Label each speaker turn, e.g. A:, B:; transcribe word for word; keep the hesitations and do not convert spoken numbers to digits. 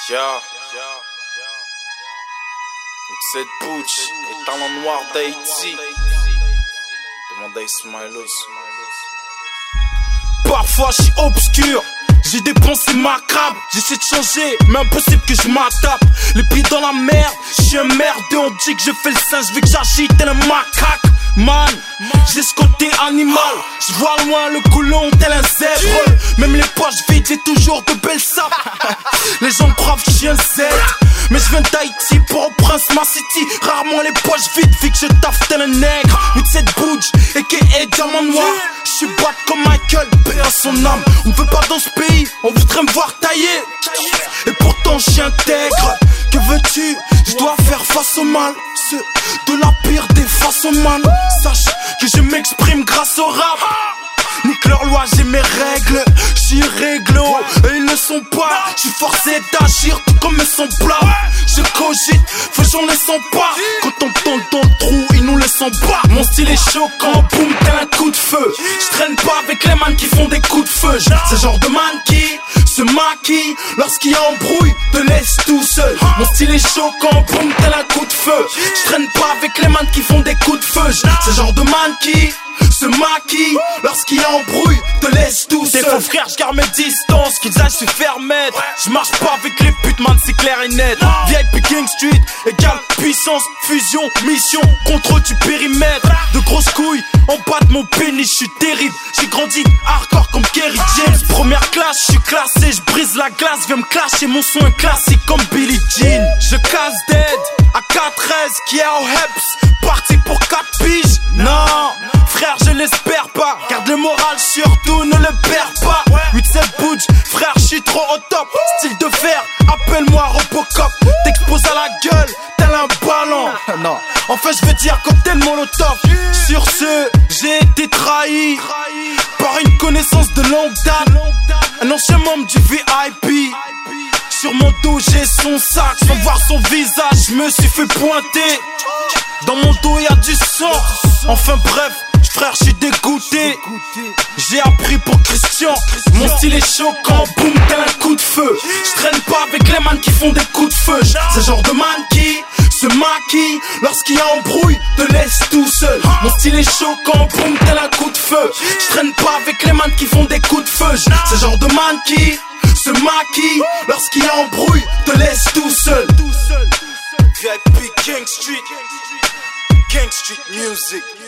A: Yeah. Cette Butch, les talents noirs d'Haïti. Demande à Ismaïlos. Parfois je suis obscur, j'ai des pensées macabres. J'essaie de changer, mais impossible que je m'attape. Les pieds dans la merde, je suis un merdeux. On dit que je fais le singe, vu que j'agis tel un macaque. Man, j'ai ce côté animal. Je vois loin le coulon tel un zèbre. Même les poches vides, j'ai toujours de belles sapes. Les gens croient que je suis un zèbre, mais je viens d'Haïti pour au Prince ma city. Rarement les poches vides, vu que je taffe tel un nègre. With cette bouge, et qui est diamant noir. Je suis bad comme Michael, paix à son âme. On me veut pas dans ce pays, on voudrait me voir tailler. Et pourtant je suis intègre. Que veux-tu, je dois faire face au mal. Ceux de la pire des façons mal. Sache que je m'exprime grâce au rap. Nique leur loi, j'ai mes règles. J'suis réglo, et ils ne sont pas. J'suis forcé d'agir tout comme ils sont plats. Je cogite, faut que j'en les sens pas. Quand on tombe dans le trou, ils nous le sentent pas. Mon style est choquant, boum, tel un coup de feu. J'traîne pas avec les man qui font des coups de feu. C'est genre de man qui se maquille lorsqu'il y a embrouille, te laisse tout seul. Mon style est choquant, boum, tel un coup de feu. J'traîne pas avec les man qui font des coups de feu. C'est genre de man qui se maquille lorsqu'il y a embrouille, te laisse tout seul. Tes faux frères, j'garde mes distances, qu'ils aillent se faire mettre. J'marche pas avec les putes, man, c'est clair et net. V I P King Street, égale puissance, fusion, mission, contrôle du périmètre. De grosses couilles, en bas de mon pénis, j'suis terrible. J'ai grandi hardcore comme Kerry James. Première classe, j'suis classé, j'brise la glace. Viens me clasher, mon son est classique comme Billie Jean. Je casse dead, à quatre treize, qui est au Heps. Parti pour quatre piges, non. Frère, je l'espère pas. Garde le moral, surtout ne le perds pas. huit sept Butch, frère, je suis trop au top. Style de fer, appelle-moi Robocop. T'exposes à la gueule, tel un ballon. Non, enfin je veux dire cocktail molotov. Sur ce, j'ai été trahi par une connaissance de longue date. Un ancien membre du V I P. Sur mon dos j'ai son sac, sans voir son visage, je me suis fait pointer. Dans mon dos y'a du sang. Enfin bref, frère, j'suis dégoûté. J'ai appris pour Christian. Mon style est choquant, boum, tel un coup de feu. J'traîne pas avec les man qui font des coups de feu. C'est genre de man qui se maquille lorsqu'il y a embrouille, te laisse tout seul. Mon style est choquant, boum, tel un coup de feu. J'traîne pas avec les man qui font des coups de feu. C'est genre de man qui se maquille lorsqu'il y a embrouille, te laisse tout seul. V I P King Street, King Street Music.